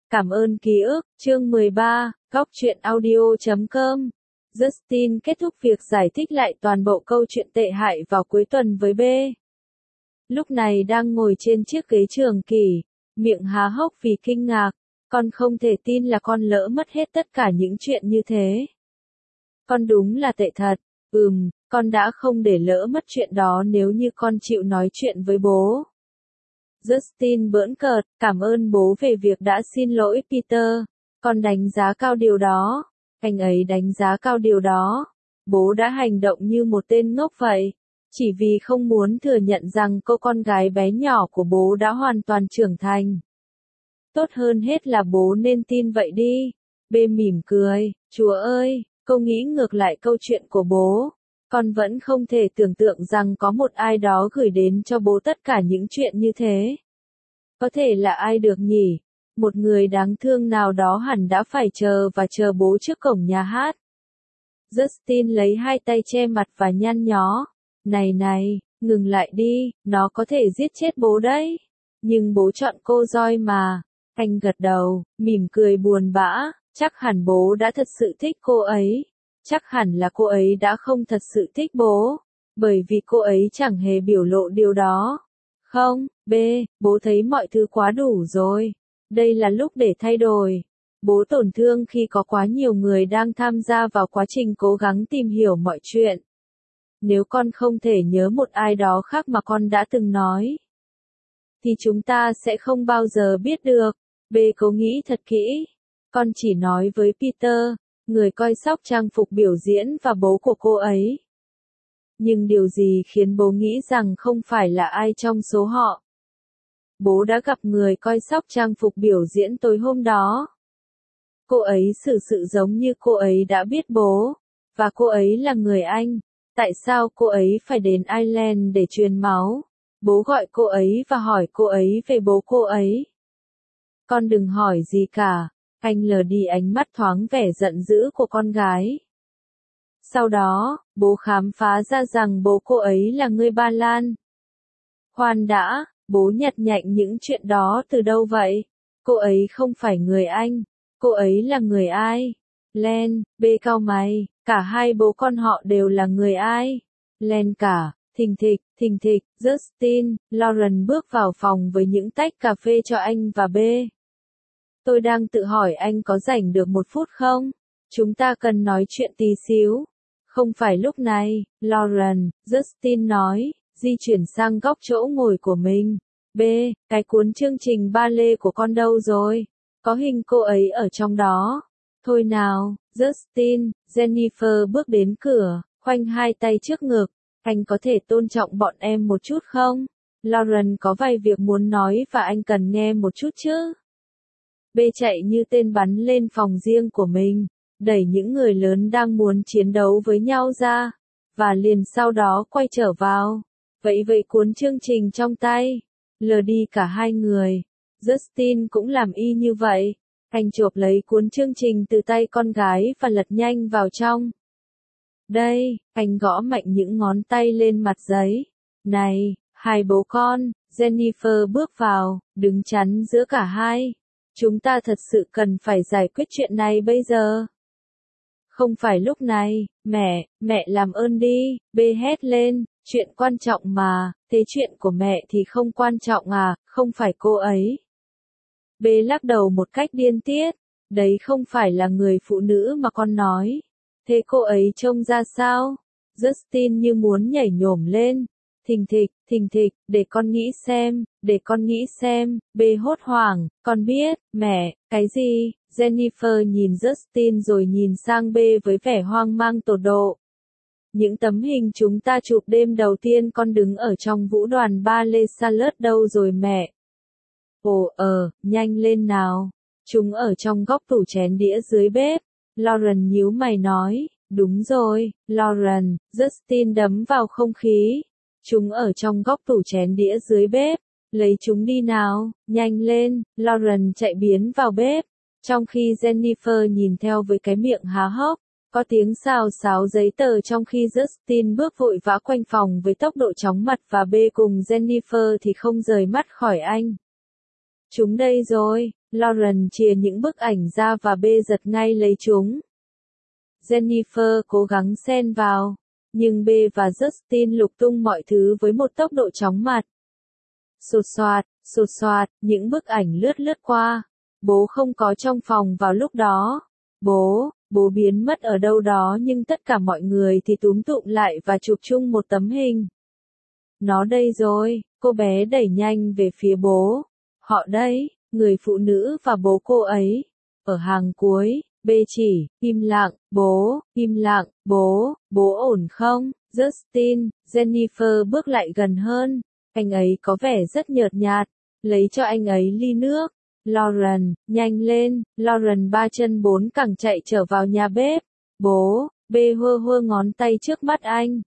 Cảm ơn ký ức, chương 13, góc truyện audio.com. Justin kết thúc việc giải thích lại toàn bộ câu chuyện tệ hại vào cuối tuần với B. Lúc này đang ngồi trên chiếc ghế trường kỷ, miệng há hốc vì kinh ngạc. Con không thể tin là con lỡ mất hết tất cả những chuyện như thế. Con đúng là tệ thật. Con đã không để lỡ mất chuyện đó nếu như con chịu nói chuyện với bố. Justin bỡn cợt, cảm ơn bố về việc đã xin lỗi Peter. Con đánh giá cao điều đó. Anh ấy đánh giá cao điều đó. Bố đã hành động như một tên ngốc vậy. Chỉ vì không muốn thừa nhận rằng cô con gái bé nhỏ của bố đã hoàn toàn trưởng thành. Tốt hơn hết là bố nên tin vậy đi. B mỉm cười, Chúa ơi, cô nghĩ ngược lại câu chuyện của bố. Con vẫn không thể tưởng tượng rằng có một ai đó gửi đến cho bố tất cả những chuyện như thế. Có thể là ai được nhỉ? Một người đáng thương nào đó hẳn đã phải chờ bố trước cổng nhà hát. Justin lấy hai tay che mặt và nhăn nhó. Này, ngừng lại đi, nó có thể giết chết bố đấy. Nhưng bố chọn cô Joy mà. Anh gật đầu, mỉm cười buồn bã, chắc hẳn bố đã thật sự thích cô ấy. Chắc hẳn là cô ấy đã không thật sự thích bố, bởi vì cô ấy chẳng hề biểu lộ điều đó. Không, B, bố thấy mọi thứ quá đủ rồi. Đây là lúc để thay đổi. Bố tổn thương khi có quá nhiều người đang tham gia vào quá trình cố gắng tìm hiểu mọi chuyện. Nếu con không thể nhớ một ai đó khác mà con đã từng nói, thì chúng ta sẽ không bao giờ biết được. B cố nghĩ thật kỹ. Con chỉ nói với Peter, người coi sóc trang phục biểu diễn và bố của cô ấy. Nhưng điều gì khiến bố nghĩ rằng không phải là ai trong số họ? Bố đã gặp người coi sóc trang phục biểu diễn tối hôm đó. Cô ấy xử sự giống như cô ấy đã biết bố, và cô ấy là người Anh. Tại sao cô ấy phải đến Ireland để truyền máu? Bố gọi cô ấy và hỏi cô ấy về bố cô ấy. Con đừng hỏi gì cả. Anh lờ đi ánh mắt thoáng vẻ giận dữ của con gái. Sau đó, bố khám phá ra rằng bố cô ấy là người Ba Lan. Khoan đã, bố nhặt nhạnh những chuyện đó từ đâu vậy? Cô ấy không phải người Anh. Cô ấy là người ai? Len, B cau mày, cả hai bố con họ đều là người ai? Len cả, thình thịch, Justin, Lauren bước vào phòng với những tách cà phê cho anh và B. Tôi đang tự hỏi anh có rảnh được một phút không? Chúng ta cần nói chuyện tí xíu. Không phải lúc này, Lauren, Justin nói, di chuyển sang góc chỗ ngồi của mình. B, cái cuốn chương trình ba lê của con đâu rồi? Có hình cô ấy ở trong đó. Thôi nào, Justin, Jennifer bước đến cửa, khoanh hai tay trước ngực. Anh có thể tôn trọng bọn em một chút không? Lauren có vài việc muốn nói và anh cần nghe một chút chứ. B chạy như tên bắn lên phòng riêng của mình, đẩy những người lớn đang muốn chiến đấu với nhau ra, và liền sau đó quay trở vào. Vậy cuốn chương trình trong tay, lờ đi cả hai người. Justin cũng làm y như vậy. Anh chộp lấy cuốn chương trình từ tay con gái và lật nhanh vào trong. Đây, anh gõ mạnh những ngón tay lên mặt giấy. Này, hai bố con, Jennifer bước vào, đứng chắn giữa cả hai. Chúng ta thật sự cần phải giải quyết chuyện này bây giờ. Không phải lúc này, mẹ làm ơn đi, B hét lên, chuyện quan trọng mà, thế chuyện của mẹ thì không quan trọng à, không phải cô ấy. B lắc đầu một cách điên tiết, đấy không phải là người phụ nữ mà con nói. Thế cô ấy trông ra sao? Justin như muốn nhảy nhổm lên. Thình thịch, để con nghĩ xem, B hốt hoảng, con biết, mẹ, cái gì? Jennifer nhìn Justin rồi nhìn sang B với vẻ hoang mang tột độ. Những tấm hình chúng ta chụp đêm đầu tiên con đứng ở trong vũ đoàn ballet Charlotte đâu rồi mẹ? Ồ nhanh lên nào. Chúng ở trong góc tủ chén đĩa dưới bếp. Lauren nhíu mày nói, đúng rồi, Lauren, Justin đấm vào không khí. Chúng ở trong góc tủ chén đĩa dưới bếp. Lấy chúng đi nào, nhanh lên. Lauren chạy biến vào bếp. Trong khi Jennifer nhìn theo với cái miệng há hốc. Có tiếng xào xáo giấy tờ trong khi Justin bước vội vã quanh phòng với tốc độ chóng mặt và B cùng Jennifer thì không rời mắt khỏi anh. Chúng đây rồi, Lauren chìa những bức ảnh ra và B giật ngay lấy chúng. Jennifer cố gắng xen vào, nhưng B và Justin lục tung mọi thứ với một tốc độ chóng mặt. Sột soạt, những bức ảnh lướt lướt qua. Bố không có trong phòng vào lúc đó. Bố biến mất ở đâu đó nhưng tất cả mọi người thì túm tụm lại và chụp chung một tấm hình. Nó đây rồi, cô bé đẩy nhanh về phía bố. Họ đây, người phụ nữ và bố cô ấy. Ở hàng cuối, B chỉ, im lặng, bố ổn không? Justin, Jennifer bước lại gần hơn. Anh ấy có vẻ rất nhợt nhạt, lấy cho anh ấy ly nước. Lauren, nhanh lên, Lauren ba chân bốn cẳng chạy trở vào nhà bếp. Bố, B hơ ngón tay trước mắt anh.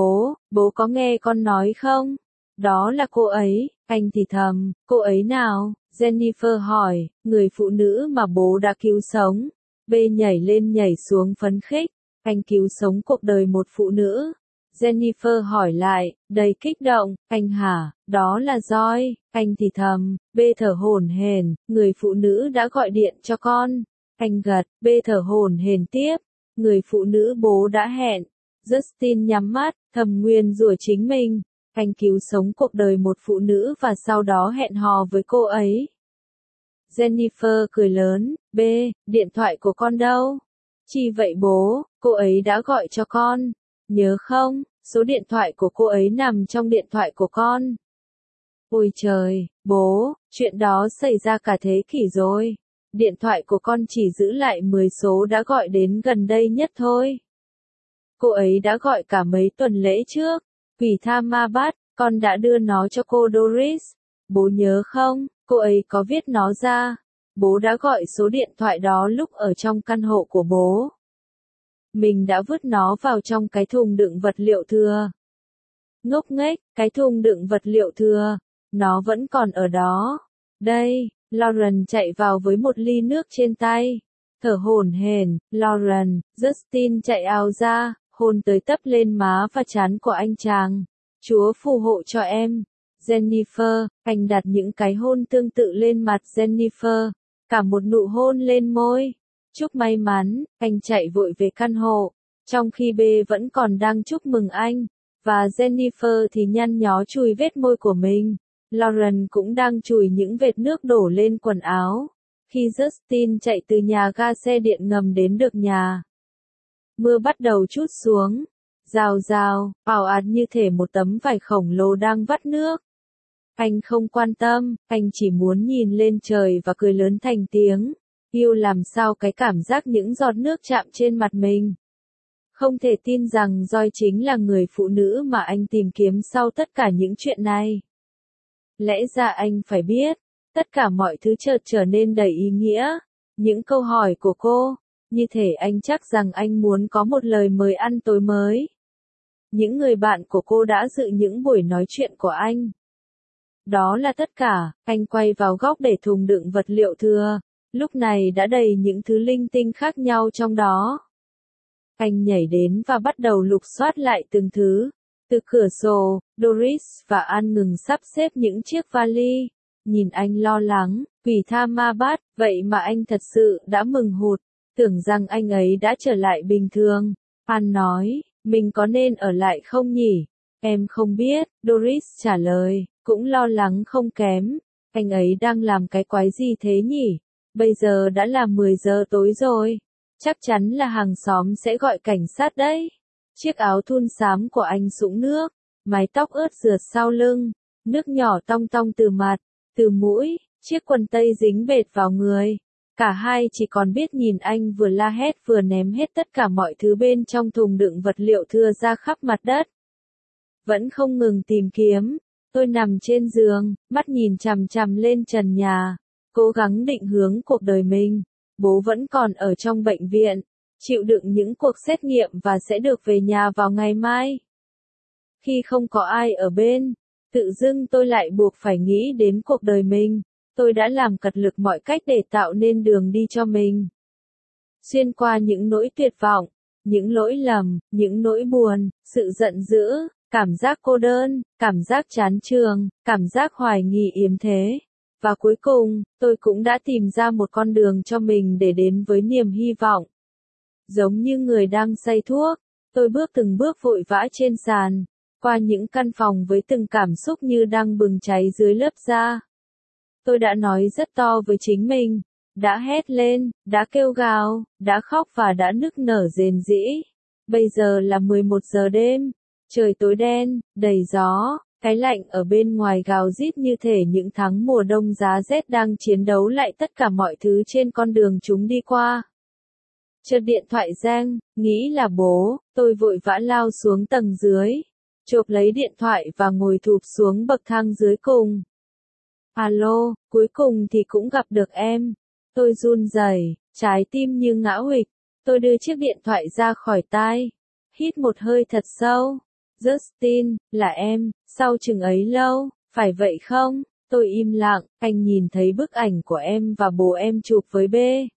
Bố có nghe con nói không? Đó là cô ấy, anh thì thầm, cô ấy nào? Jennifer hỏi, người phụ nữ mà bố đã cứu sống. B nhảy lên nhảy xuống phấn khích, anh cứu sống cuộc đời một phụ nữ. Jennifer hỏi lại, đầy kích động, anh hả, đó là Joy, anh thì thầm, B thở hổn hển, người phụ nữ đã gọi điện cho con. Anh gật, B thở hổn hển tiếp, người phụ nữ bố đã hẹn. Justin nhắm mắt, thầm nguyền rủa chính mình, anh cứu sống cuộc đời một phụ nữ và sau đó hẹn hò với cô ấy. Jennifer cười lớn, B, điện thoại của con đâu? Chi vậy bố, cô ấy đã gọi cho con. Nhớ không, số điện thoại của cô ấy nằm trong điện thoại của con. Ôi trời, bố, chuyện đó xảy ra cả thế kỷ rồi. Điện thoại của con chỉ giữ lại 10 số đã gọi đến gần đây nhất thôi. Cô ấy đã gọi cả mấy tuần lễ trước. Quỷ tha ma bắt, con đã đưa nó cho cô Doris. Bố nhớ không, cô ấy có viết nó ra. Bố đã gọi số điện thoại đó lúc ở trong căn hộ của bố. Mình đã vứt nó vào trong cái thùng đựng vật liệu thừa. Ngốc nghếch, cái thùng đựng vật liệu thừa. Nó vẫn còn ở đó. Đây, Lauren chạy vào với một ly nước trên tay. Thở hổn hển, Lauren, Justin chạy ào ra, hôn tới tấp lên má và trán của anh chàng. Chúa phù hộ cho em. Jennifer, anh đặt những cái hôn tương tự lên mặt Jennifer. Cả một nụ hôn lên môi. Chúc may mắn, anh chạy vội về căn hộ. Trong khi B vẫn còn đang chúc mừng anh. Và Jennifer thì nhăn nhó chùi vết môi của mình. Lauren cũng đang chùi những vệt nước đổ lên quần áo. Khi Justin chạy từ nhà ga xe điện ngầm đến được nhà, mưa bắt đầu trút xuống. Rào rào, ào ạt như thể một tấm vải khổng lồ đang vắt nước. Anh không quan tâm, anh chỉ muốn nhìn lên trời và cười lớn thành tiếng. Yêu làm sao cái cảm giác những giọt nước chạm trên mặt mình. Không thể tin rằng Joy chính là người phụ nữ mà anh tìm kiếm sau tất cả những chuyện này. Lẽ ra anh phải biết, tất cả mọi thứ chợt trở nên đầy ý nghĩa. Những câu hỏi của cô, như thể anh chắc rằng anh muốn có một lời mời ăn tối mới. Những người bạn của cô đã dự những buổi nói chuyện của anh. Đó là tất cả, anh quay vào góc để thùng đựng vật liệu thừa. Lúc này đã đầy những thứ linh tinh khác nhau trong đó. Anh nhảy đến và bắt đầu lục soát lại từng thứ. Từ cửa sổ, Doris và An ngừng sắp xếp những chiếc vali. Nhìn anh lo lắng, quỷ tha ma bắt, vậy mà anh thật sự đã mừng hụt. Tưởng rằng anh ấy đã trở lại bình thường. An nói, mình có nên ở lại không nhỉ? Em không biết, Doris trả lời, cũng lo lắng không kém. Anh ấy đang làm cái quái gì thế nhỉ? Bây giờ đã là 10 giờ tối rồi. Chắc chắn là hàng xóm sẽ gọi cảnh sát đấy. Chiếc áo thun xám của anh sũng nước, mái tóc ướt rượt sau lưng, nước nhỏ tong tong từ mặt, từ mũi, chiếc quần tây dính bệt vào người. Cả hai chỉ còn biết nhìn anh vừa la hét vừa ném hết tất cả mọi thứ bên trong thùng đựng vật liệu thừa ra khắp mặt đất. Vẫn không ngừng tìm kiếm. Tôi nằm trên giường, mắt nhìn chằm chằm lên trần nhà, cố gắng định hướng cuộc đời mình. Bố vẫn còn ở trong bệnh viện, chịu đựng những cuộc xét nghiệm và sẽ được về nhà vào ngày mai. Khi không có ai ở bên, tự dưng tôi lại buộc phải nghĩ đến cuộc đời mình. Tôi đã làm cật lực mọi cách để tạo nên đường đi cho mình. Xuyên qua những nỗi tuyệt vọng, những lỗi lầm, những nỗi buồn, sự giận dữ, cảm giác cô đơn, cảm giác chán trường, cảm giác hoài nghi yếm thế. Và cuối cùng, tôi cũng đã tìm ra một con đường cho mình để đến với niềm hy vọng. Giống như người đang say thuốc, tôi bước từng bước vội vã trên sàn, qua những căn phòng với từng cảm xúc như đang bừng cháy dưới lớp da. Tôi đã nói rất to với chính mình, đã hét lên, đã kêu gào, đã khóc và đã nức nở rền rĩ. Bây giờ là 11 giờ đêm, trời tối đen, đầy gió, cái lạnh ở bên ngoài gào rít như thể những tháng mùa đông giá rét đang chiến đấu lại tất cả mọi thứ trên con đường chúng đi qua. Chợt điện thoại reng, nghĩ là bố, tôi vội vã lao xuống tầng dưới, chộp lấy điện thoại và ngồi thụp xuống bậc thang dưới cùng. Alo, cuối cùng thì cũng gặp được em. Tôi run rẩy, trái tim như ngã huỵch. Tôi đưa chiếc điện thoại ra khỏi tai, hít một hơi thật sâu. Justin, là em, sau chừng ấy lâu, phải vậy không? Tôi im lặng, anh nhìn thấy bức ảnh của em và bố em chụp với B.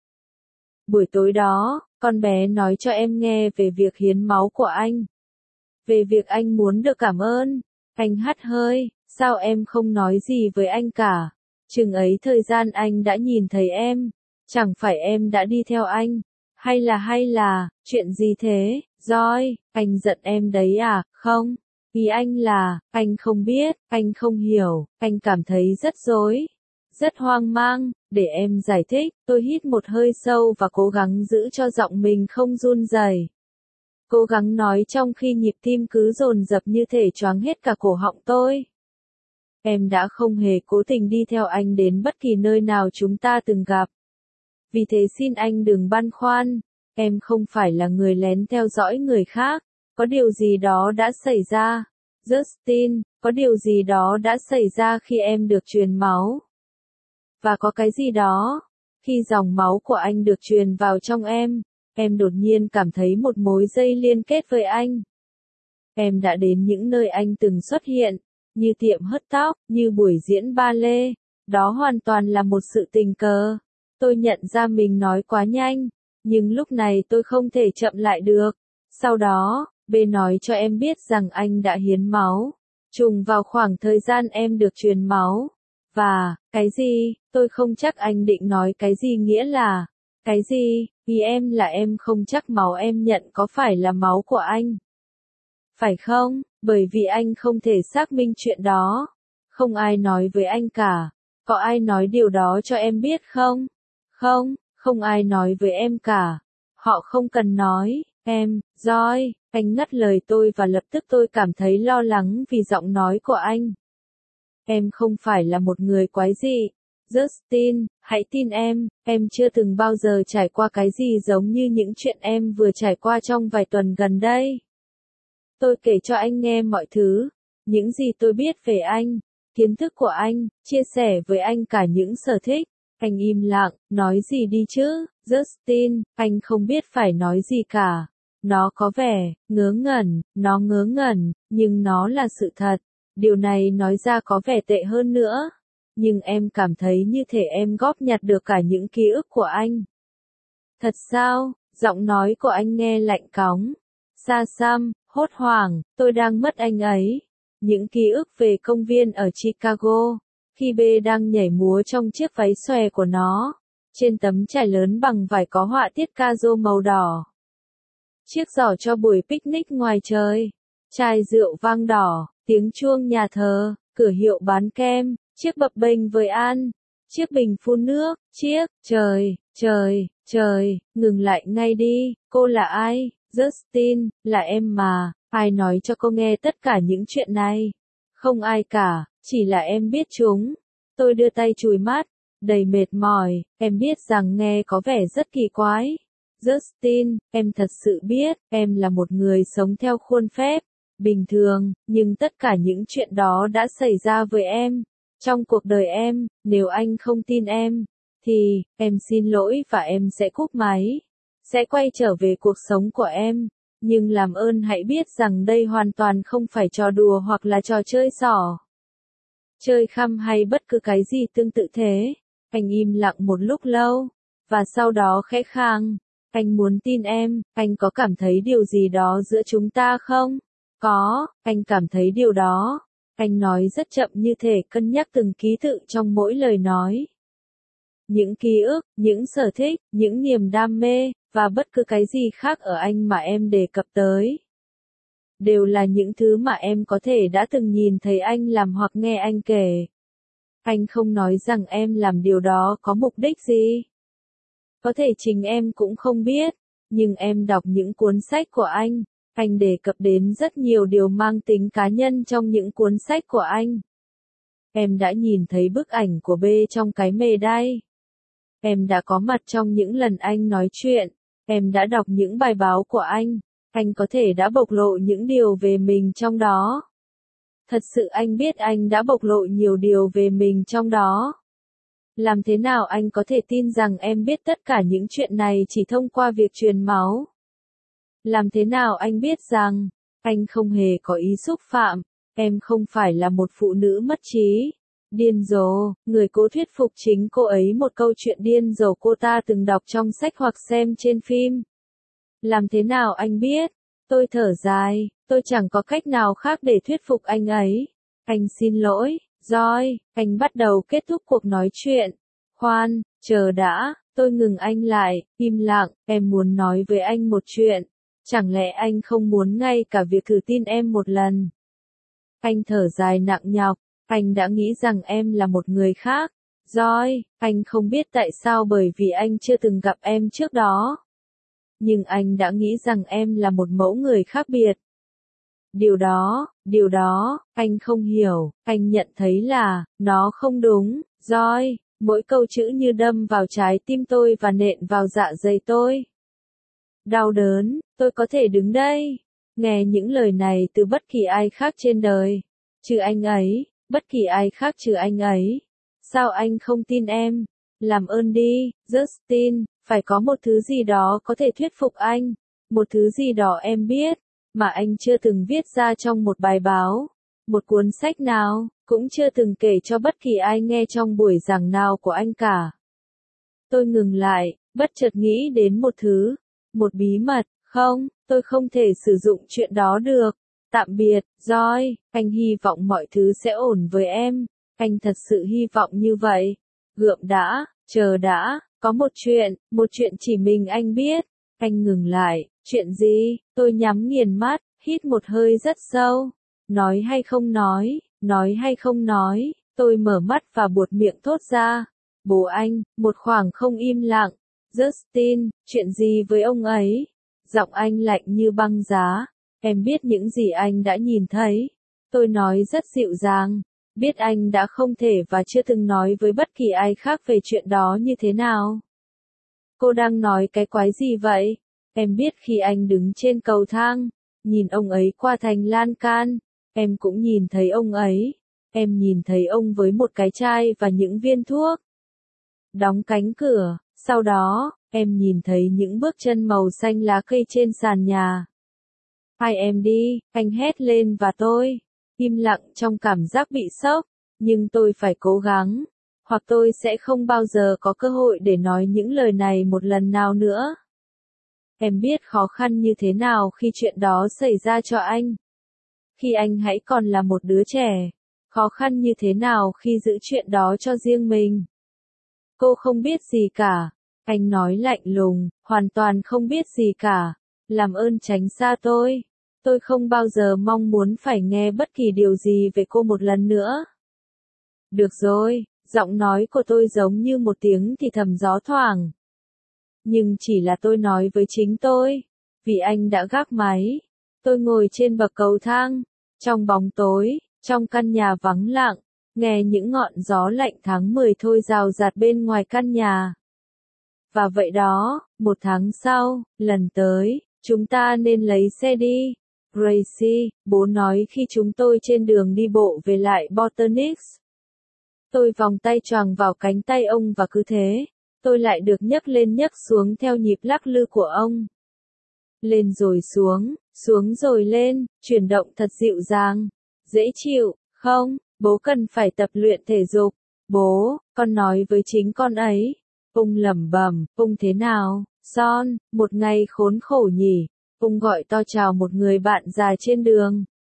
Buổi tối đó, con bé nói cho em nghe về việc hiến máu của anh. Về việc anh muốn được cảm ơn. Anh hắt hơi, sao em không nói gì với anh cả? Chừng ấy thời gian anh đã nhìn thấy em. Chẳng phải em đã đi theo anh? Hay là, chuyện gì thế? Joy, anh giận em đấy à? Không. Ý anh là, anh không biết, anh không hiểu, anh cảm thấy rất rối, rất hoang mang. Để em giải thích. Tôi hít một hơi sâu và cố gắng giữ cho giọng mình không run rẩy. Cố gắng nói trong khi nhịp tim cứ dồn dập như thể choáng hết cả cổ họng tôi. Em đã không hề cố tình đi theo anh đến bất kỳ nơi nào chúng ta từng gặp. Vì thế xin anh đừng băn khoăn. Em không phải là người lén theo dõi người khác. Có điều gì đó đã xảy ra. Justin, có điều gì đó đã xảy ra khi em được truyền máu. Và có cái gì đó. Khi dòng máu của anh được truyền vào trong em đột nhiên cảm thấy một mối dây liên kết với anh. Em đã đến những nơi anh từng xuất hiện, như tiệm hớt tóc, như buổi diễn ba lê. Đó hoàn toàn là một sự tình cờ. Tôi nhận ra mình nói quá nhanh, nhưng lúc này tôi không thể chậm lại được. Sau đó, B nói cho em biết rằng anh đã hiến máu, trùng vào khoảng thời gian em được truyền máu. Và, cái gì? Tôi không chắc anh định nói cái gì, nghĩa là, cái gì? Ý em là em không chắc máu em nhận có phải là máu của anh. Phải không? Bởi vì anh không thể xác minh chuyện đó. Không ai nói với anh cả. Có ai nói điều đó cho em biết không? Không, không ai nói với em cả. Họ không cần nói. Em, Joy, anh ngắt lời tôi và lập tức tôi cảm thấy lo lắng vì giọng nói của anh. Em không phải là một người quái dị. Justin, hãy tin em chưa từng bao giờ trải qua cái gì giống như những chuyện em vừa trải qua trong vài tuần gần đây. Tôi kể cho anh nghe mọi thứ, những gì tôi biết về anh, kiến thức của anh, chia sẻ với anh cả những sở thích. Anh im lặng, nói gì đi chứ, Justin, anh không biết phải nói gì cả. Nó có vẻ, nó ngớ ngẩn, nhưng nó là sự thật. Điều này nói ra có vẻ tệ hơn nữa. Nhưng em cảm thấy như thể em góp nhặt được cả những ký ức của anh. Thật sao? Giọng nói của anh nghe lạnh cóng. Xa xăm, hốt hoảng, tôi đang mất anh ấy. Những ký ức về công viên ở Chicago, khi B đang nhảy múa trong chiếc váy xòe của nó, trên tấm trải lớn bằng vải có họa tiết ca-rô màu đỏ. Chiếc giỏ cho buổi picnic ngoài trời, chai rượu vang đỏ, tiếng chuông nhà thờ, cửa hiệu bán kem, chiếc bập bênh với An, chiếc bình phun nước, trời, ngừng lại ngay đi, cô là ai? Justin, là em mà, ai nói cho cô nghe tất cả những chuyện này? Không ai cả, chỉ là em biết chúng. Tôi đưa tay chùi mắt, đầy mệt mỏi, em biết rằng nghe có vẻ rất kỳ quái. Justin, em thật sự biết, em là một người sống theo khuôn phép, bình thường, nhưng tất cả những chuyện đó đã xảy ra với em. Trong cuộc đời em, nếu anh không tin thì, em xin lỗi và em sẽ cúp máy. Sẽ quay trở về cuộc sống của em. Nhưng làm ơn hãy biết rằng đây hoàn toàn không phải trò đùa hoặc là trò chơi xỏ. Chơi khăm hay bất cứ cái gì tương tự thế. Anh im lặng một lúc lâu. Và sau đó khẽ khàng. Anh muốn tin em, anh có cảm thấy điều gì đó giữa chúng ta không? Có, anh cảm thấy điều đó. Anh nói rất chậm như thể cân nhắc từng ký tự trong mỗi lời nói. Những ký ức, những sở thích, những niềm đam mê, và bất cứ cái gì khác ở anh mà em đề cập tới. Đều là những thứ mà em có thể đã từng nhìn thấy anh làm hoặc nghe anh kể. Anh không nói rằng em làm điều đó có mục đích gì. Có thể chính em cũng không biết, nhưng em đọc những cuốn sách của anh đề cập đến rất nhiều điều mang tính cá nhân trong những cuốn sách của anh. Em đã nhìn thấy bức ảnh của B trong cái mề đay. Em đã có mặt trong những lần anh nói chuyện, em đã đọc những bài báo của anh có thể đã bộc lộ những điều về mình trong đó. Thật sự anh biết anh đã bộc lộ nhiều điều về mình trong đó. Làm thế nào anh có thể tin rằng em biết tất cả những chuyện này chỉ thông qua việc truyền máu? Làm thế nào anh biết rằng anh không hề có ý xúc phạm, em không phải là một phụ nữ mất trí, điên rồ, người cố thuyết phục chính cô ấy một câu chuyện điên rồ cô ta từng đọc trong sách hoặc xem trên phim? Làm thế nào anh biết? Tôi thở dài, tôi chẳng có cách nào khác để thuyết phục anh ấy. Anh xin lỗi, Joy, anh bắt đầu kết thúc cuộc nói chuyện. Khoan, chờ đã, tôi ngừng anh lại, im lặng, em muốn nói với anh một chuyện. Chẳng lẽ anh không muốn ngay cả việc thử tin em một lần? Anh thở dài nặng nhọc, anh đã nghĩ rằng em là một người khác. Joy, anh không biết tại sao bởi vì anh chưa từng gặp em trước đó. Nhưng anh đã nghĩ rằng em là một mẫu người khác biệt. Điều đó, anh không hiểu, anh nhận thấy là, nó không đúng, Joy, mỗi câu chữ như đâm vào trái tim tôi và nện vào dạ dày tôi. Đau đớn, tôi có thể đứng đây, nghe những lời này từ bất kỳ ai khác trên đời, trừ anh ấy, bất kỳ ai khác trừ anh ấy. Sao anh không tin em? Làm ơn đi, Justin, phải có một thứ gì đó có thể thuyết phục anh, một thứ gì đó em biết, mà anh chưa từng viết ra trong một bài báo, một cuốn sách nào, cũng chưa từng kể cho bất kỳ ai nghe trong buổi giảng nào của anh cả. Tôi ngừng lại, bất chợt nghĩ đến một thứ, một bí mật, không, tôi không thể sử dụng chuyện đó được. Tạm biệt, Joy, anh hy vọng mọi thứ sẽ ổn với em, anh thật sự hy vọng như vậy. Gượng đã, chờ đã, có một chuyện chỉ mình anh biết. Anh ngừng lại, chuyện gì? Tôi nhắm nghiền mắt, hít một hơi rất sâu. Nói hay không nói, nói hay không nói, tôi mở mắt và buột miệng thốt ra. Bố anh, một khoảng không im lặng. Justin, chuyện gì với ông ấy? Giọng anh lạnh như băng giá. Em biết những gì anh đã nhìn thấy. Tôi nói rất dịu dàng. Biết anh đã không thể và chưa từng nói với bất kỳ ai khác về chuyện đó như thế nào. Cô đang nói cái quái gì vậy? Em biết khi anh đứng trên cầu thang, nhìn ông ấy qua thành lan can, em cũng nhìn thấy ông ấy. Em nhìn thấy ông với một cái chai và những viên thuốc. Đóng cánh cửa, sau đó, em nhìn thấy những bước chân màu xanh lá cây trên sàn nhà. Hai em đi, anh hét lên và tôi im lặng trong cảm giác bị sốc, nhưng tôi phải cố gắng, hoặc tôi sẽ không bao giờ có cơ hội để nói những lời này một lần nào nữa. Em biết khó khăn như thế nào khi chuyện đó xảy ra cho anh. Khi anh hãy còn là một đứa trẻ, khó khăn như thế nào khi giữ chuyện đó cho riêng mình. Cô không biết gì cả, anh nói lạnh lùng, hoàn toàn không biết gì cả. Làm ơn tránh xa tôi. Tôi không bao giờ mong muốn phải nghe bất kỳ điều gì về cô một lần nữa. Được rồi, giọng nói của tôi giống như một tiếng thì thầm gió thoảng. Nhưng chỉ là tôi nói với chính tôi, vì anh đã gác máy. Tôi ngồi trên bậc cầu thang, trong bóng tối, trong căn nhà vắng lặng, nghe những ngọn gió lạnh tháng 10 thôi rào rạt bên ngoài căn nhà. Và vậy đó, một tháng sau, lần tới, chúng ta nên lấy xe đi. Gracie, bố nói khi chúng tôi trên đường đi bộ về lại Botanics. Tôi vòng tay choàng vào cánh tay ông và cứ thế, tôi lại được nhấc lên nhấc xuống theo nhịp lắc lư của ông. Lên rồi xuống, xuống rồi lên, chuyển động thật dịu dàng, dễ chịu, không, bố cần phải tập luyện thể dục. Bố, con nói với chính con ấy. Ông lẩm bẩm, ông thế nào, Son, một ngày khốn khổ nhỉ. Ông gọi to chào một người bạn già trên đường.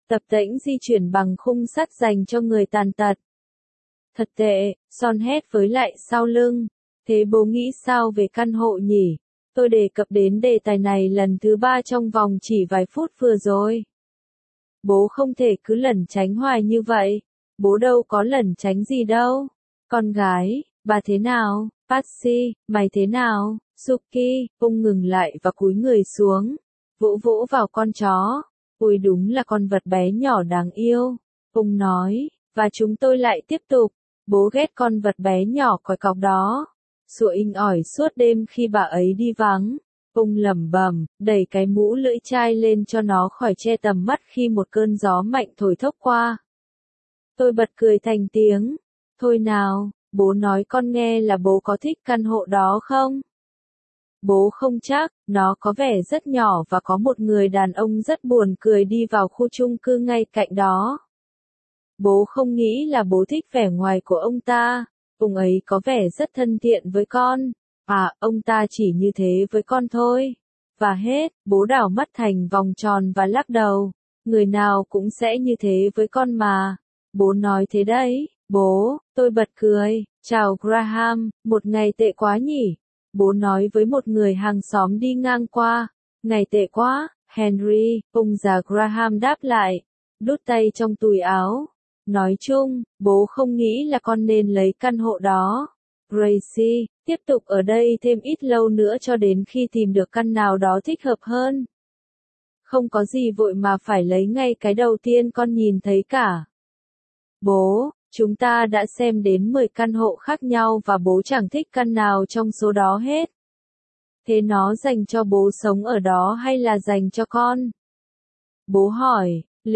Tập tễnh di chuyển bằng khung sắt dành cho người tàn tật. Thật tệ, Son hét với lại sau lưng. Thế bố nghĩ sao về căn hộ nhỉ? Tôi đề cập đến đề tài này lần thứ 3 trong vòng chỉ vài phút vừa rồi. Bố không thể cứ lẩn tránh hoài như vậy. Bố đâu có lẩn tránh gì đâu. Con gái, bà thế nào? Patsy, mày thế nào? Suki, ông ngừng lại và cúi người xuống. Vỗ vỗ vào con chó. Ôi đúng là con vật bé nhỏ đáng yêu. Ông nói, và chúng tôi lại tiếp tục. Bố ghét con vật bé nhỏ còi cọc đó. Sủa inh ỏi suốt đêm khi bà ấy đi vắng. Ông lẩm bẩm, đẩy cái mũ lưỡi chai lên cho nó khỏi che tầm mắt khi một cơn gió mạnh thổi thốc qua. Tôi bật cười thành tiếng. Thôi nào, bố nói con nghe là bố có thích căn hộ đó không? Bố không chắc, nó có vẻ rất nhỏ và có một người đàn ông rất buồn cười đi vào khu chung cư ngay cạnh đó. Bố không nghĩ là bố thích vẻ ngoài của ông ta. Ông ấy có vẻ rất thân thiện với con. À, ông ta chỉ như thế với con thôi. Và hết, bố đảo mắt thành vòng tròn và lắc đầu. Người nào cũng sẽ như thế với con mà. Bố nói thế đấy, bố, tôi bật cười. Chào Graham, một ngày tệ quá nhỉ? Bố nói với một người hàng xóm đi ngang qua. Ngày tệ quá, Henry, ông già Graham đáp lại. Đút tay trong túi áo. Nói chung, bố không nghĩ là con nên lấy căn hộ đó. Gracie, tiếp tục ở đây thêm ít lâu nữa cho đến khi tìm được căn nào đó thích hợp hơn. Không có gì vội mà phải lấy ngay cái đầu tiên con nhìn thấy cả. Bố, chúng ta đã xem đến 10 căn hộ khác nhau và bố chẳng thích căn nào trong số đó hết. Thế nó dành cho bố sống ở đó hay là dành cho con? Bố hỏi,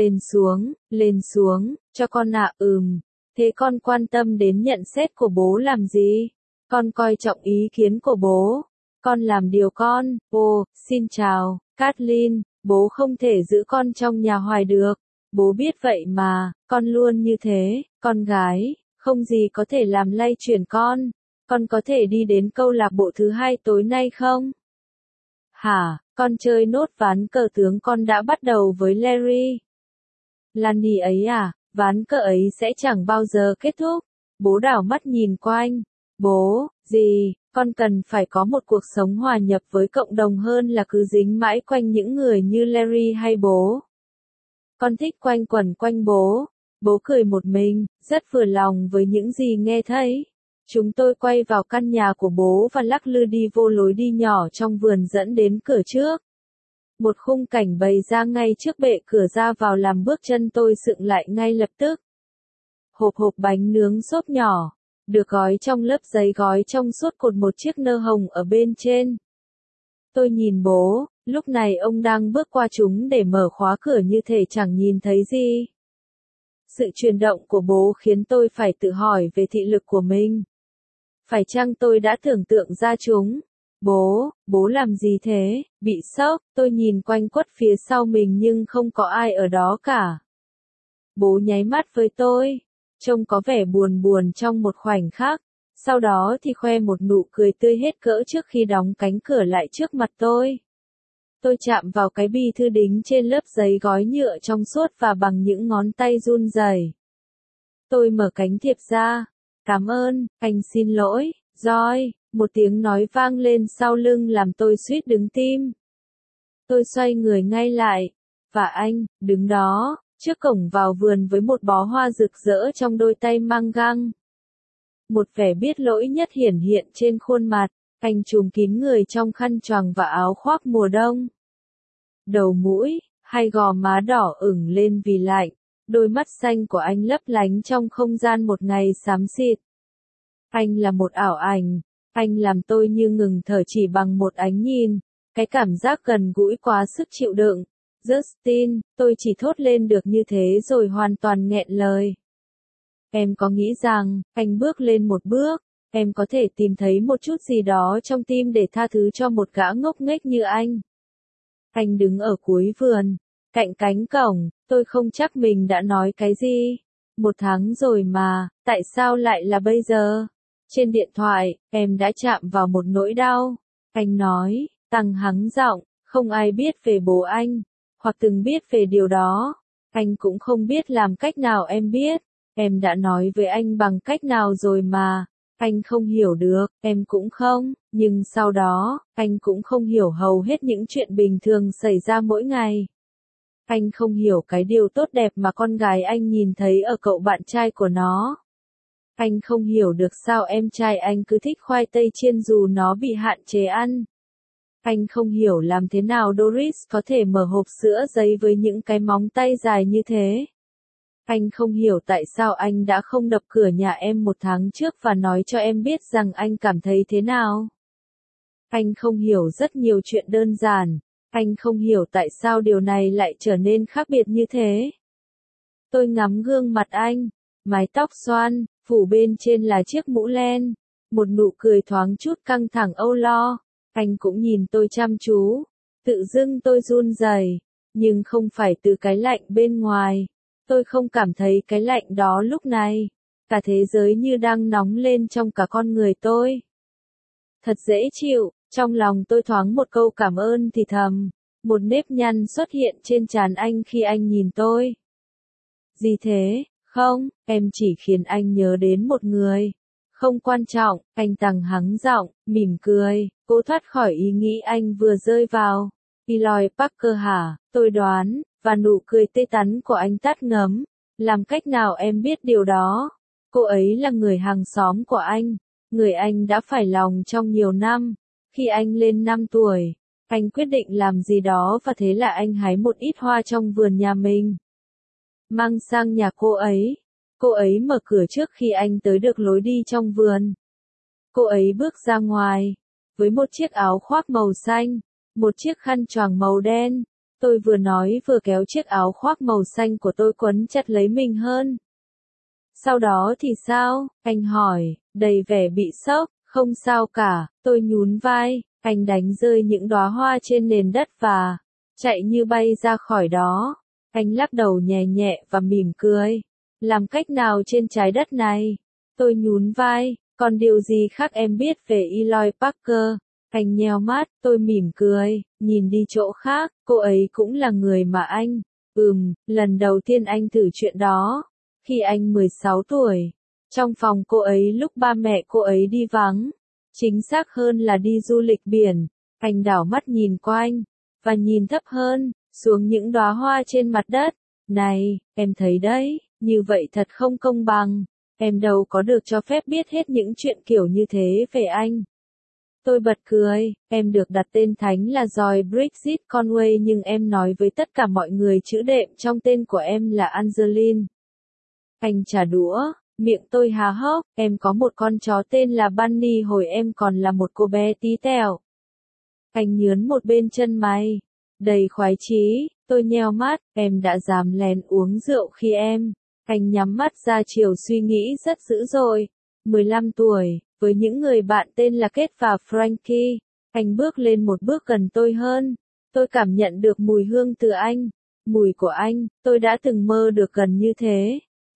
lên xuống, cho con ạ. Thế con quan tâm đến nhận xét của bố làm gì? Con coi trọng ý kiến của bố. Con làm điều con. Xin chào, Kathleen, bố không thể giữ con trong nhà hoài được. Bố biết vậy mà, con luôn như thế, con gái, không gì có thể làm lay chuyển con. Con có thể đi đến câu lạc bộ thứ 2 tối nay không? Hả, con chơi nốt ván cờ tướng con đã bắt đầu với Larry. Lani ấy à, ván cờ ấy sẽ chẳng bao giờ kết thúc. Bố đảo mắt nhìn quanh. Bố, gì, con cần phải có một cuộc sống hòa nhập với cộng đồng hơn là cứ dính mãi quanh những người như Larry hay bố. Con thích quanh quẩn quanh bố. Bố cười một mình, rất vừa lòng với những gì nghe thấy. Chúng tôi quay vào căn nhà của bố và lắc lư đi vô lối đi nhỏ trong vườn dẫn đến cửa trước. Một khung cảnh bày ra ngay trước bệ cửa ra vào làm bước chân tôi sượng lại ngay lập tức. Hộp bánh nướng xốp nhỏ, được gói trong lớp giấy gói trong suốt cột một chiếc nơ hồng ở bên trên. Tôi nhìn bố, lúc này ông đang bước qua chúng để mở khóa cửa như thể chẳng nhìn thấy gì. Sự chuyển động của bố khiến tôi phải tự hỏi về thị lực của mình. Phải chăng tôi đã tưởng tượng ra chúng? Bố làm gì thế? Bị sốc, tôi nhìn quanh quất phía sau mình nhưng không có ai ở đó cả. Bố nháy mắt với tôi, trông có vẻ buồn buồn trong một khoảnh khắc, sau đó thì khoe một nụ cười tươi hết cỡ trước khi đóng cánh cửa lại trước mặt tôi. Tôi chạm vào cái bì thư đính trên lớp giấy gói nhựa trong suốt và bằng những ngón tay run rẩy. Tôi mở cánh thiệp ra. Cảm ơn, anh xin lỗi, Joy, một tiếng nói vang lên sau lưng làm tôi suýt đứng tim. Tôi xoay người ngay lại, và anh, đứng đó, trước cổng vào vườn với một bó hoa rực rỡ trong đôi tay mang găng. Một vẻ biết lỗi nhất hiển hiện trên khuôn mặt, anh trùm kín người trong khăn choàng và áo khoác mùa đông. Đầu mũi, hai gò má đỏ ửng lên vì lạnh, đôi mắt xanh của anh lấp lánh trong không gian một ngày xám xịt. Anh là một ảo ảnh, anh làm tôi như ngừng thở chỉ bằng một ánh nhìn, cái cảm giác gần gũi quá sức chịu đựng. Justin, tôi chỉ thốt lên được như thế rồi hoàn toàn nghẹn lời. Em có nghĩ rằng, anh bước lên một bước, em có thể tìm thấy một chút gì đó trong tim để tha thứ cho một gã ngốc nghếch như anh. Anh đứng ở cuối vườn, cạnh cánh cổng, tôi không chắc mình đã nói cái gì. 1 tháng rồi mà, tại sao lại là bây giờ? Trên điện thoại, em đã chạm vào một nỗi đau. Anh nói, tăng hắng giọng, không ai biết về bố anh, hoặc từng biết về điều đó. Anh cũng không biết làm cách nào em biết. Em đã nói với anh bằng cách nào rồi mà. Anh không hiểu được, em cũng không, nhưng sau đó, anh cũng không hiểu hầu hết những chuyện bình thường xảy ra mỗi ngày. Anh không hiểu cái điều tốt đẹp mà con gái anh nhìn thấy ở cậu bạn trai của nó. Anh không hiểu được sao em trai anh cứ thích khoai tây chiên dù nó bị hạn chế ăn. Anh không hiểu làm thế nào Doris có thể mở hộp sữa giấy với những cái móng tay dài như thế. Anh không hiểu tại sao anh đã không đập cửa nhà em 1 tháng trước và nói cho em biết rằng anh cảm thấy thế nào. Anh không hiểu rất nhiều chuyện đơn giản. Anh không hiểu tại sao điều này lại trở nên khác biệt như thế. Tôi ngắm gương mặt anh, mái tóc xoăn, phủ bên trên là chiếc mũ len, một nụ cười thoáng chút căng thẳng âu lo. Anh cũng nhìn tôi chăm chú. Tự dưng tôi run rẩy, nhưng không phải từ cái lạnh bên ngoài. Tôi không cảm thấy cái lạnh đó lúc này. Cả thế giới như đang nóng lên trong cả con người tôi. Thật dễ chịu, trong lòng tôi thoáng một câu cảm ơn thì thầm. Một nếp nhăn xuất hiện trên trán anh khi anh nhìn tôi. Gì thế? Không, em chỉ khiến anh nhớ đến một người. Không quan trọng, anh tăng hắng giọng, mỉm cười, cố thoát khỏi ý nghĩ anh vừa rơi vào. Eloy Parker hả? Tôi đoán, và nụ cười tê tắn của anh tắt ngấm. Làm cách nào em biết điều đó? Cô ấy là người hàng xóm của anh, người anh đã phải lòng trong nhiều năm. Khi anh lên 5 tuổi, anh quyết định làm gì đó và thế là anh hái một ít hoa trong vườn nhà mình. Mang sang nhà cô ấy. Cô ấy mở cửa trước khi anh tới được lối đi trong vườn. Cô ấy bước ra ngoài, với một chiếc áo khoác màu xanh, một chiếc khăn choàng màu đen. Tôi vừa nói vừa kéo chiếc áo khoác màu xanh của tôi quấn chặt lấy mình hơn. Sau đó thì sao? Anh hỏi, đầy vẻ bị sốc. Không sao cả, tôi nhún vai. Anh đánh rơi những đóa hoa trên nền đất và chạy như bay ra khỏi đó. Anh lắc đầu nhẹ nhẹ và mỉm cười. Làm cách nào trên trái đất này? Tôi nhún vai. Còn điều gì khác em biết về Eloy Parker? Anh nheo mắt, tôi mỉm cười, nhìn đi chỗ khác. Cô ấy cũng là người mà anh. Lần đầu tiên anh thử chuyện đó. Khi anh 16 tuổi. Trong phòng cô ấy lúc ba mẹ cô ấy đi vắng. Chính xác hơn là đi du lịch biển. Anh đảo mắt nhìn quanh. Và nhìn thấp hơn, xuống những đóa hoa trên mặt đất. Này, em thấy đấy, như vậy thật không công bằng. Em đâu có được cho phép biết hết những chuyện kiểu như thế về anh. Tôi bật cười, em được đặt tên thánh là Joy Bridget Conway nhưng em nói với tất cả mọi người chữ đệm trong tên của em là Angeline. Anh trả đũa, miệng tôi há hốc, em có một con chó tên là Bunny hồi em còn là một cô bé tí tẹo. Anh nhướn một bên chân mày, đầy khoái chí, tôi nheo mắt, em đã dám lén uống rượu khi em. Anh nhắm mắt ra chiều suy nghĩ rất dữ dội. 15 tuổi, với những người bạn tên là Kate và Frankie, anh bước lên một bước gần tôi hơn. Tôi cảm nhận được mùi hương từ anh, mùi của anh, tôi đã từng mơ được gần như thế.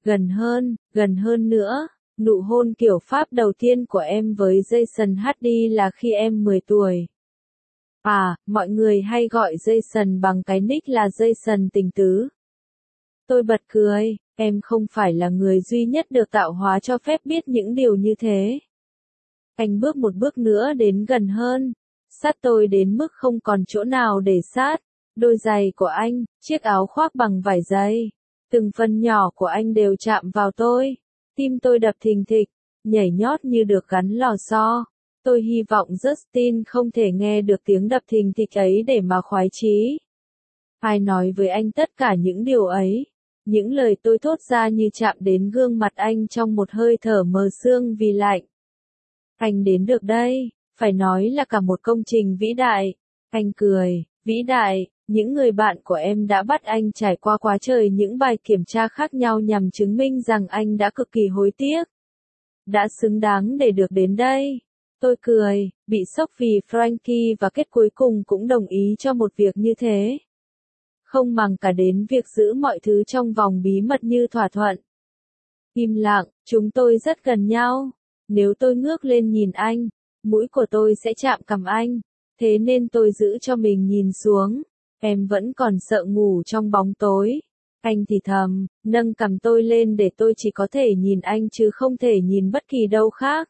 Gần hơn nữa. Nụ hôn kiểu Pháp đầu tiên của em với Jason Hardy là khi em 10 tuổi. À, mọi người hay gọi Jason bằng cái nick là Jason tình tứ. Tôi bật cười, em không phải là người duy nhất được tạo hóa cho phép biết những điều như thế. Anh bước một bước nữa đến gần hơn, sát tôi đến mức không còn chỗ nào để sát. Đôi giày của anh, chiếc áo khoác bằng vải dày, từng phần nhỏ của anh đều chạm vào tôi. Tim tôi đập thình thịch, nhảy nhót như được gắn lò xo. Tôi hy vọng Justin không thể nghe được tiếng đập thình thịch ấy để mà khoái chí. Ai nói với anh tất cả những điều ấy? Những lời tôi thốt ra như chạm đến gương mặt anh trong một hơi thở mờ sương vì lạnh. Anh đến được đây, phải nói là cả một công trình vĩ đại. Anh cười, vĩ đại, những người bạn của em đã bắt anh trải qua quá trời những bài kiểm tra khác nhau nhằm chứng minh rằng anh đã cực kỳ hối tiếc. Đã xứng đáng để được đến đây. Tôi cười, bị sốc vì Frankie và Kate cuối cùng cũng đồng ý cho một việc như thế. Không màng cả đến việc giữ mọi thứ trong vòng bí mật như thỏa thuận. Im lặng, chúng tôi rất gần nhau. Nếu tôi ngước lên nhìn anh, mũi của tôi sẽ chạm cằm anh. Thế nên tôi giữ cho mình nhìn xuống. Em vẫn còn sợ ngủ trong bóng tối. Anh thì thầm, nâng cằm tôi lên để tôi chỉ có thể nhìn anh chứ không thể nhìn bất kỳ đâu khác.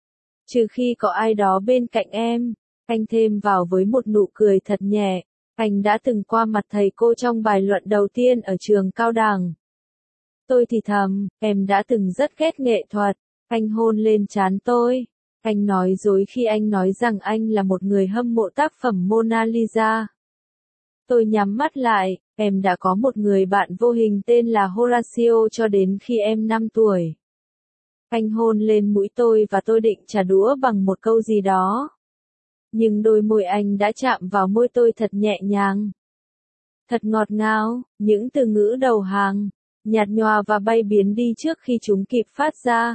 Trừ khi có ai đó bên cạnh em. Anh thêm vào với một nụ cười thật nhẹ. Anh đã từng qua mặt thầy cô trong bài luận đầu tiên ở trường cao đẳng. Tôi thì thầm, em đã từng rất ghét nghệ thuật. Anh hôn lên trán tôi. Anh nói dối khi anh nói rằng anh là một người hâm mộ tác phẩm Mona Lisa. Tôi nhắm mắt lại, em đã có một người bạn vô hình tên là Horatio cho đến khi em 5 tuổi. Anh hôn lên mũi tôi và tôi định trả đũa bằng một câu gì đó. Nhưng đôi môi anh đã chạm vào môi tôi thật nhẹ nhàng. Thật ngọt ngào, những từ ngữ đầu hàng, nhạt nhòa và bay biến đi trước khi chúng kịp phát ra.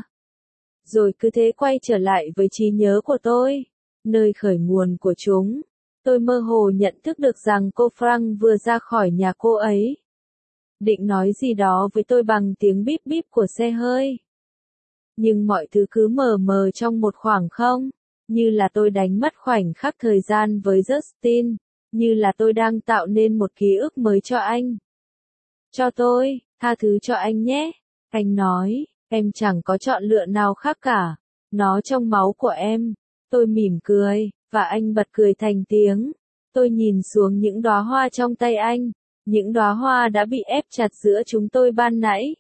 Rồi cứ thế quay trở lại với trí nhớ của tôi, nơi khởi nguồn của chúng. Tôi mơ hồ nhận thức được rằng cô Frank vừa ra khỏi nhà cô ấy. Định nói gì đó với tôi bằng tiếng bíp bíp của xe hơi. Nhưng mọi thứ cứ mờ mờ trong một khoảng không, như là tôi đánh mất khoảnh khắc thời gian với Justin, như là tôi đang tạo nên một ký ức mới cho anh. Cho tôi, tha thứ cho anh nhé, anh nói, em chẳng có chọn lựa nào khác cả, nó trong máu của em. Tôi mỉm cười, và anh bật cười thành tiếng. Tôi nhìn xuống những đóa hoa trong tay anh, những đóa hoa đã bị ép chặt giữa chúng tôi ban nãy.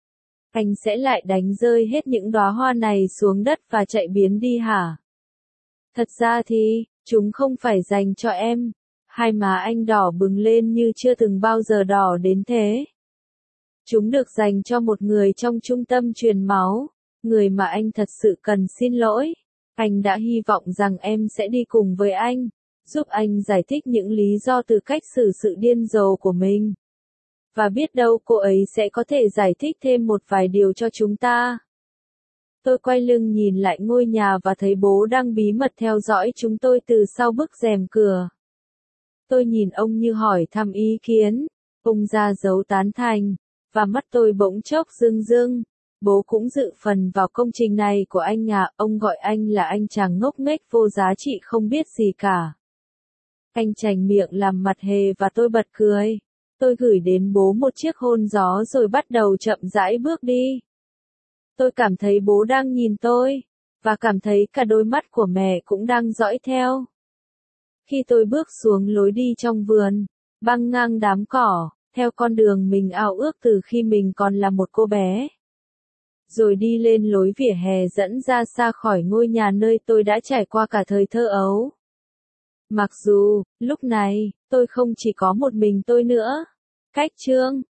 Anh sẽ lại đánh rơi hết những đóa hoa này xuống đất và chạy biến đi hả? Thật ra thì, chúng không phải dành cho em. Hai má anh đỏ bừng lên như chưa từng bao giờ đỏ đến thế. Chúng được dành cho một người trong trung tâm truyền máu, người mà anh thật sự cần xin lỗi. Anh đã hy vọng rằng em sẽ đi cùng với anh, giúp anh giải thích những lý do từ cách xử sự điên rồ của mình. Và biết đâu cô ấy sẽ có thể giải thích thêm một vài điều cho chúng ta. Tôi quay lưng nhìn lại ngôi nhà và thấy bố đang bí mật theo dõi chúng tôi từ sau bức rèm cửa. Tôi nhìn ông như hỏi thăm ý kiến, ông ra dấu tán thành, và mắt tôi bỗng chốc rưng rưng. Bố cũng dự phần vào công trình này của anh à, ông gọi anh là anh chàng ngốc nghếch vô giá trị không biết gì cả. Anh chành miệng làm mặt hề và tôi bật cười. Tôi gửi đến bố một chiếc hôn gió rồi bắt đầu chậm rãi bước đi. Tôi cảm thấy bố đang nhìn tôi, và cảm thấy cả đôi mắt của mẹ cũng đang dõi theo. Khi tôi bước xuống lối đi trong vườn, băng ngang đám cỏ, theo con đường mình ao ước từ khi mình còn là một cô bé. Rồi đi lên lối vỉa hè dẫn ra xa khỏi ngôi nhà nơi tôi đã trải qua cả thời thơ ấu. Mặc dù, lúc này, tôi không chỉ có một mình tôi nữa. Cách chương